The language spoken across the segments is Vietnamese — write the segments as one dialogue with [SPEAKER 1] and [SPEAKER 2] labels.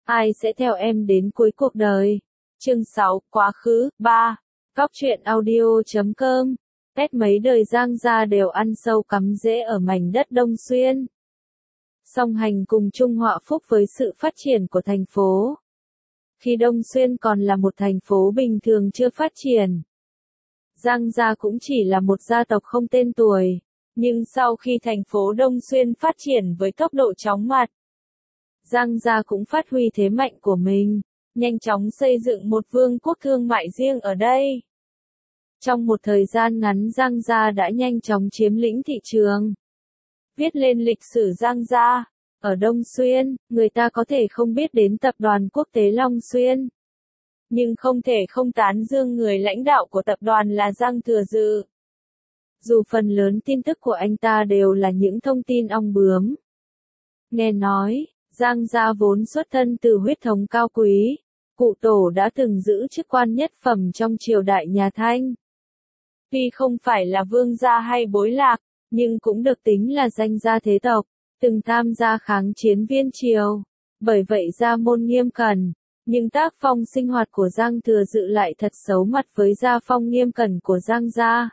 [SPEAKER 1] Ai sẽ theo em đến cuối cuộc đời? Chương 6, Quá khứ, 3. Cóc truyện audio.com. Hết mấy đời Giang gia đều ăn sâu cắm rễ ở mảnh đất Đông Xuyên. Song hành cùng chung họa phúc với sự phát triển của thành phố. Khi Đông Xuyên còn là một thành phố bình thường chưa phát triển, Giang gia cũng chỉ là một gia tộc không tên tuổi. Nhưng sau khi thành phố Đông Xuyên phát triển với tốc độ chóng mặt, Giang gia cũng phát huy thế mạnh của mình, nhanh chóng xây dựng một vương quốc thương mại riêng ở đây. Trong một thời gian ngắn Giang gia đã nhanh chóng chiếm lĩnh thị trường. Viết lên lịch sử Giang gia, ở Đông Xuyên, người ta có thể không biết đến tập đoàn quốc tế Long Xuyên, nhưng không thể không tán dương người lãnh đạo của tập đoàn là Giang Thừa Dự. Dù phần lớn tin tức của anh ta đều là những thông tin ong bướm. Nghe nói, Giang gia vốn xuất thân từ huyết thống cao quý, cụ tổ đã từng giữ chức quan nhất phẩm trong triều đại nhà Thanh. Tuy không phải là vương gia hay bối lạc, nhưng cũng được tính là danh gia thế tộc, từng tham gia kháng chiến viên triều. Bởi vậy gia môn nghiêm cẩn, nhưng tác phong sinh hoạt của Giang Thừa Dự lại thật xấu mặt với gia phong nghiêm cẩn của Giang gia.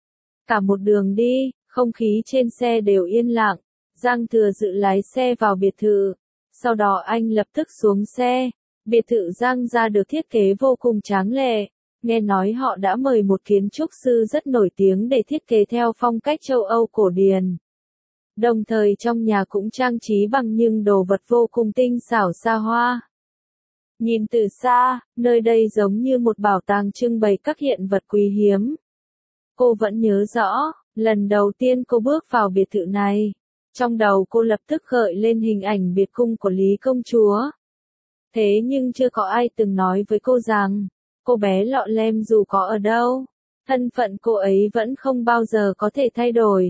[SPEAKER 1] Cả một đường đi, không khí trên xe đều yên lặng. Giang Thừa Dự lái xe vào biệt thự. Sau đó anh lập tức xuống xe. Biệt thự Giang gia được thiết kế vô cùng tráng lệ. Nghe nói họ đã mời một kiến trúc sư rất nổi tiếng để thiết kế theo phong cách châu Âu cổ điển. Đồng thời trong nhà cũng trang trí bằng những đồ vật vô cùng tinh xảo xa hoa. Nhìn từ xa, nơi đây giống như một bảo tàng trưng bày các hiện vật quý hiếm. Cô vẫn nhớ rõ, lần đầu tiên cô bước vào biệt thự này. Trong đầu cô lập tức gợi lên hình ảnh biệt cung của Lý công chúa. Thế nhưng chưa có ai từng nói với cô rằng, cô bé Lọ Lem dù có ở đâu, thân phận cô ấy vẫn không bao giờ có thể thay đổi.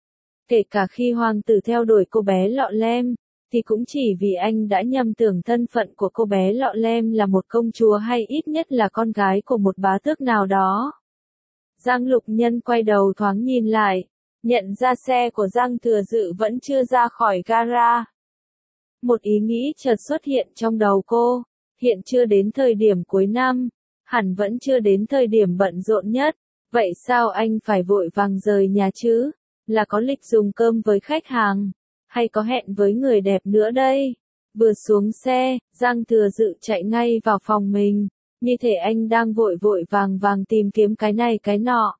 [SPEAKER 1] Kể cả khi hoàng tử theo đuổi cô bé Lọ Lem, thì cũng chỉ vì anh đã nhầm tưởng thân phận của cô bé Lọ Lem là một công chúa hay ít nhất là con gái của một bá tước nào đó. Giang Lục Nhân quay đầu thoáng nhìn lại, nhận ra xe của Giang Thừa Dự vẫn chưa ra khỏi gara. Một ý nghĩ chợt xuất hiện trong đầu cô, hiện chưa đến thời điểm cuối năm, hẳn vẫn chưa đến thời điểm bận rộn nhất, vậy sao anh phải vội vàng rời nhà chứ? Là có lịch dùng cơm với khách hàng, hay có hẹn với người đẹp nữa đây? Vừa xuống xe, Giang Thừa Dự chạy ngay vào phòng mình, như thể anh đang vội vội vàng vàng tìm kiếm cái này cái nọ.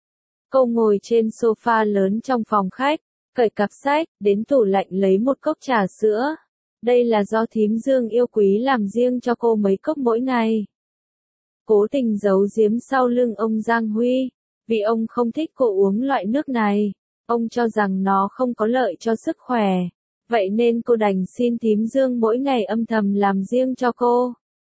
[SPEAKER 1] Cô ngồi trên sofa lớn trong phòng khách, cởi cặp sách, đến tủ lạnh lấy một cốc trà sữa. Đây là do thím Dương yêu quý làm riêng cho cô mấy cốc mỗi ngày. Cố tình giấu giếm sau lưng ông Giang Huy, vì ông không thích cô uống loại nước này. Ông cho rằng nó không có lợi cho sức khỏe. Vậy nên cô đành xin thím Dương mỗi ngày âm thầm làm riêng cho cô,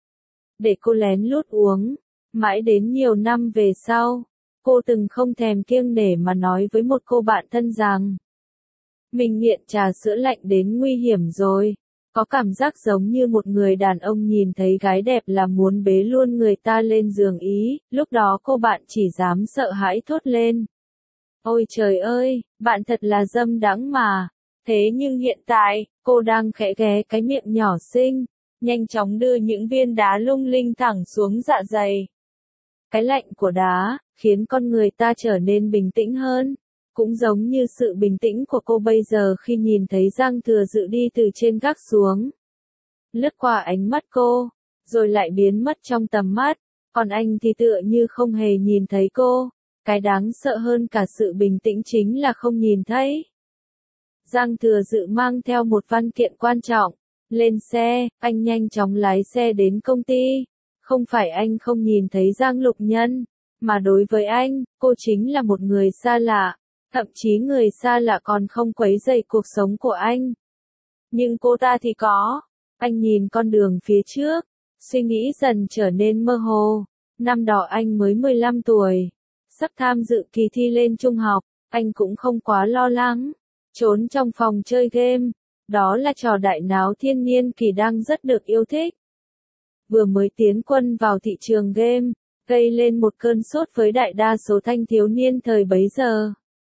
[SPEAKER 1] để cô lén lút uống. Mãi đến nhiều năm về sau, cô từng không thèm kiêng nể mà nói với một cô bạn thân rằng mình nghiện trà sữa lạnh đến nguy hiểm rồi. Có cảm giác giống như một người đàn ông nhìn thấy gái đẹp là muốn bế luôn người ta lên giường ý. Lúc đó cô bạn chỉ dám sợ hãi thốt lên: ôi trời ơi, bạn thật là dâm đãng mà. Thế nhưng hiện tại, cô đang khẽ ghé cái miệng nhỏ xinh, nhanh chóng đưa những viên đá lung linh thẳng xuống dạ dày. Cái lạnh của đá, khiến con người ta trở nên bình tĩnh hơn. Cũng giống như sự bình tĩnh của cô bây giờ khi nhìn thấy Giang Thừa Dự đi từ trên gác xuống. Lướt qua ánh mắt cô, rồi lại biến mất trong tầm mắt, còn anh thì tựa như không hề nhìn thấy cô. Cái đáng sợ hơn cả sự bình tĩnh chính là không nhìn thấy. Giang Thừa Dự mang theo một văn kiện quan trọng. Lên xe, anh nhanh chóng lái xe đến công ty. Không phải anh không nhìn thấy Giang Lục Nhân, mà đối với anh, cô chính là một người xa lạ. Thậm chí người xa lạ còn không quấy rầy cuộc sống của anh. Nhưng cô ta thì có. Anh nhìn con đường phía trước, suy nghĩ dần trở nên mơ hồ. Năm đó anh mới 15 tuổi. Sắp tham dự kỳ thi lên trung học, anh cũng không quá lo lắng. Trốn trong phòng chơi game. Đó là trò đại náo thiên niên kỳ đang rất được yêu thích. Vừa mới tiến quân vào thị trường game, gây lên một cơn sốt với đại đa số thanh thiếu niên thời bấy giờ.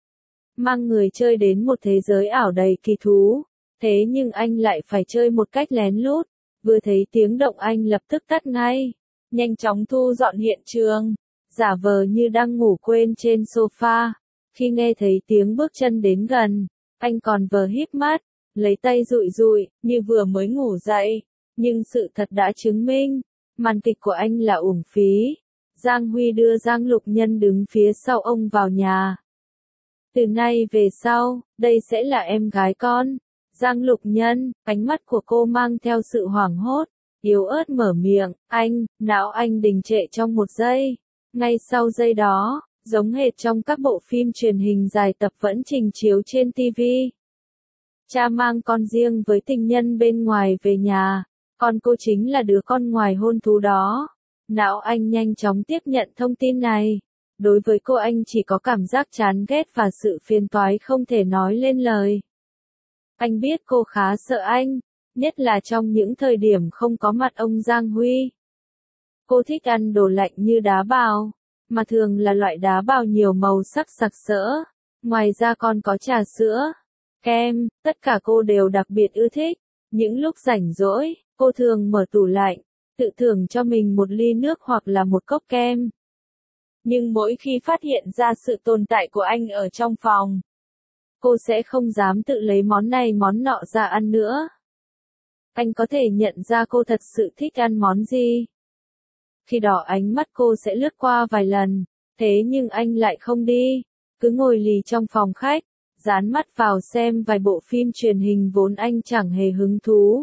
[SPEAKER 1] Mang người chơi đến một thế giới ảo đầy kỳ thú. Thế nhưng anh lại phải chơi một cách lén lút. Vừa thấy tiếng động anh lập tức tắt ngay, nhanh chóng thu dọn hiện trường, giả vờ như đang ngủ quên trên sofa. Khi nghe thấy tiếng bước chân đến gần, anh còn vờ híp mắt, lấy tay dụi dụi, như vừa mới ngủ dậy. Nhưng sự thật đã chứng minh, màn kịch của anh là uổng phí. Giang Huy đưa Giang Lục Nhân đứng phía sau ông vào nhà. Từ nay về sau, đây sẽ là em gái con. Giang Lục Nhân, ánh mắt của cô mang theo sự hoảng hốt, yếu ớt mở miệng, não anh đình trệ trong một giây. Ngay sau giây đó, giống hệt trong các bộ phim truyền hình dài tập vẫn trình chiếu trên TV. Cha mang con riêng với tình nhân bên ngoài về nhà, còn cô chính là đứa con ngoài hôn thú đó. Não anh nhanh chóng tiếp nhận thông tin này. Đối với cô anh chỉ có cảm giác chán ghét và sự phiền toái không thể nói lên lời. Anh biết cô khá sợ anh, nhất là trong những thời điểm không có mặt ông Giang Huy. Cô thích ăn đồ lạnh như đá bào, mà thường là loại đá bào nhiều màu sắc sặc sỡ. Ngoài ra còn có trà sữa, kem, tất cả cô đều đặc biệt ưa thích. Những lúc rảnh rỗi, cô thường mở tủ lạnh, tự thưởng cho mình một ly nước hoặc là một cốc kem. Nhưng mỗi khi phát hiện ra sự tồn tại của anh ở trong phòng, cô sẽ không dám tự lấy món này món nọ ra ăn nữa. Anh có thể nhận ra cô thật sự thích ăn món gì. Khi đó ánh mắt cô sẽ lướt qua vài lần, thế nhưng anh lại không đi, cứ ngồi lì trong phòng khách, dán mắt vào xem vài bộ phim truyền hình vốn anh chẳng hề hứng thú.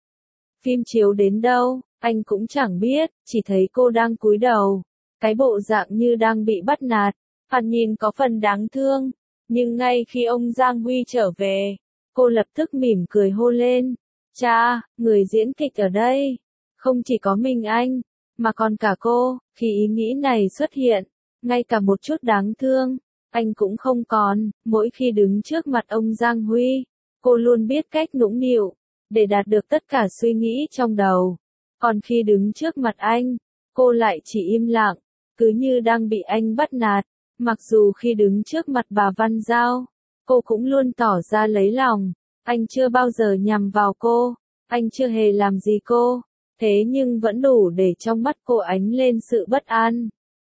[SPEAKER 1] Phim chiếu đến đâu, anh cũng chẳng biết, chỉ thấy cô đang cúi đầu, cái bộ dạng như đang bị bắt nạt, thoạt nhìn có phần đáng thương. Nhưng ngay khi ông Giang Huy trở về, cô lập tức mỉm cười hô lên, cha, người diễn kịch ở đây, không chỉ có mình anh, mà còn cả cô. Khi ý nghĩ này xuất hiện, ngay cả một chút đáng thương, anh cũng không còn. Mỗi khi đứng trước mặt ông Giang Huy, cô luôn biết cách nũng nịu, để đạt được tất cả suy nghĩ trong đầu. Còn khi đứng trước mặt anh, cô lại chỉ im lặng, cứ như đang bị anh bắt nạt. Mặc dù khi đứng trước mặt bà Văn Giao, cô cũng luôn tỏ ra lấy lòng, anh chưa bao giờ nhằm vào cô, anh chưa hề làm gì cô, thế nhưng vẫn đủ để trong mắt cô ánh lên sự bất an.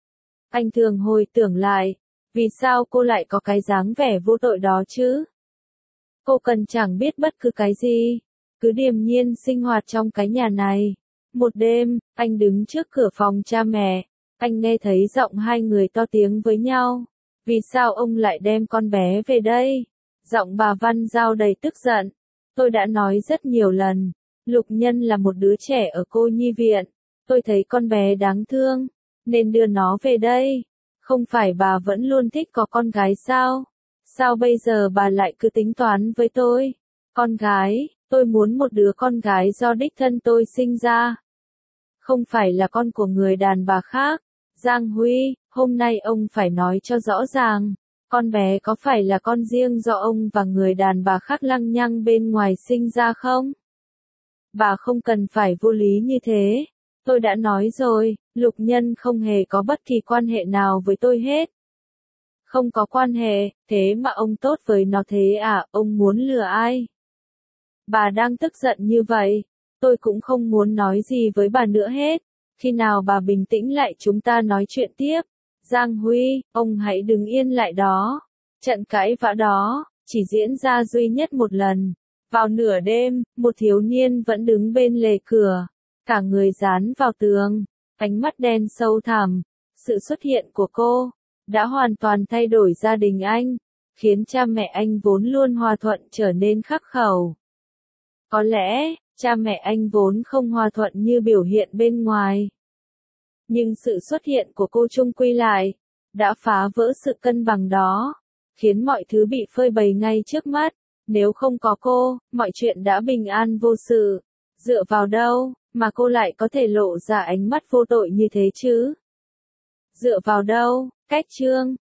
[SPEAKER 1] Anh thường hồi tưởng lại, vì sao cô lại có cái dáng vẻ vô tội đó chứ? Cô cần chẳng biết bất cứ cái gì, cứ điềm nhiên sinh hoạt trong cái nhà này. Một đêm, anh đứng trước cửa phòng cha mẹ. Anh nghe thấy giọng hai người to tiếng với nhau. Vì sao ông lại đem con bé về đây? Giọng bà Văn Giao đầy tức giận. Tôi đã nói rất nhiều lần, Lục Nhân là một đứa trẻ ở cô nhi viện. Tôi thấy con bé đáng thương, nên đưa nó về đây. Không phải bà vẫn luôn thích có con gái sao? Sao bây giờ bà lại cứ tính toán với tôi? Con gái, tôi muốn một đứa con gái do đích thân tôi sinh ra. Không phải là con của người đàn bà khác. Giang Huy, hôm nay ông phải nói cho rõ ràng, con bé có phải là con riêng do ông và người đàn bà khác lăng nhăng bên ngoài sinh ra không? Bà không cần phải vô lý như thế. Tôi đã nói rồi, Lục Nhân không hề có bất kỳ quan hệ nào với tôi hết. Không có quan hệ, thế mà ông tốt với nó thế à, ông muốn lừa ai? Bà đang tức giận như vậy, tôi cũng không muốn nói gì với bà nữa hết. Khi nào bà bình tĩnh lại chúng ta nói chuyện tiếp. Giang Huy, ông hãy đứng yên lại đó. Trận cãi vã đó, chỉ diễn ra duy nhất một lần. Vào nửa đêm, một thiếu niên vẫn đứng bên lề cửa. Cả người dán vào tường, ánh mắt đen sâu thẳm. Sự xuất hiện của cô đã hoàn toàn thay đổi gia đình anh, khiến cha mẹ anh vốn luôn hòa thuận trở nên khắc khẩu. Có lẽ, cha mẹ anh vốn không hòa thuận như biểu hiện bên ngoài. Nhưng sự xuất hiện của cô chung quy lại, đã phá vỡ sự cân bằng đó, khiến mọi thứ bị phơi bày ngay trước mắt. Nếu không có cô, mọi chuyện đã bình an vô sự. Dựa vào đâu, mà cô lại có thể lộ ra ánh mắt vô tội như thế chứ? Dựa vào đâu? Cách chương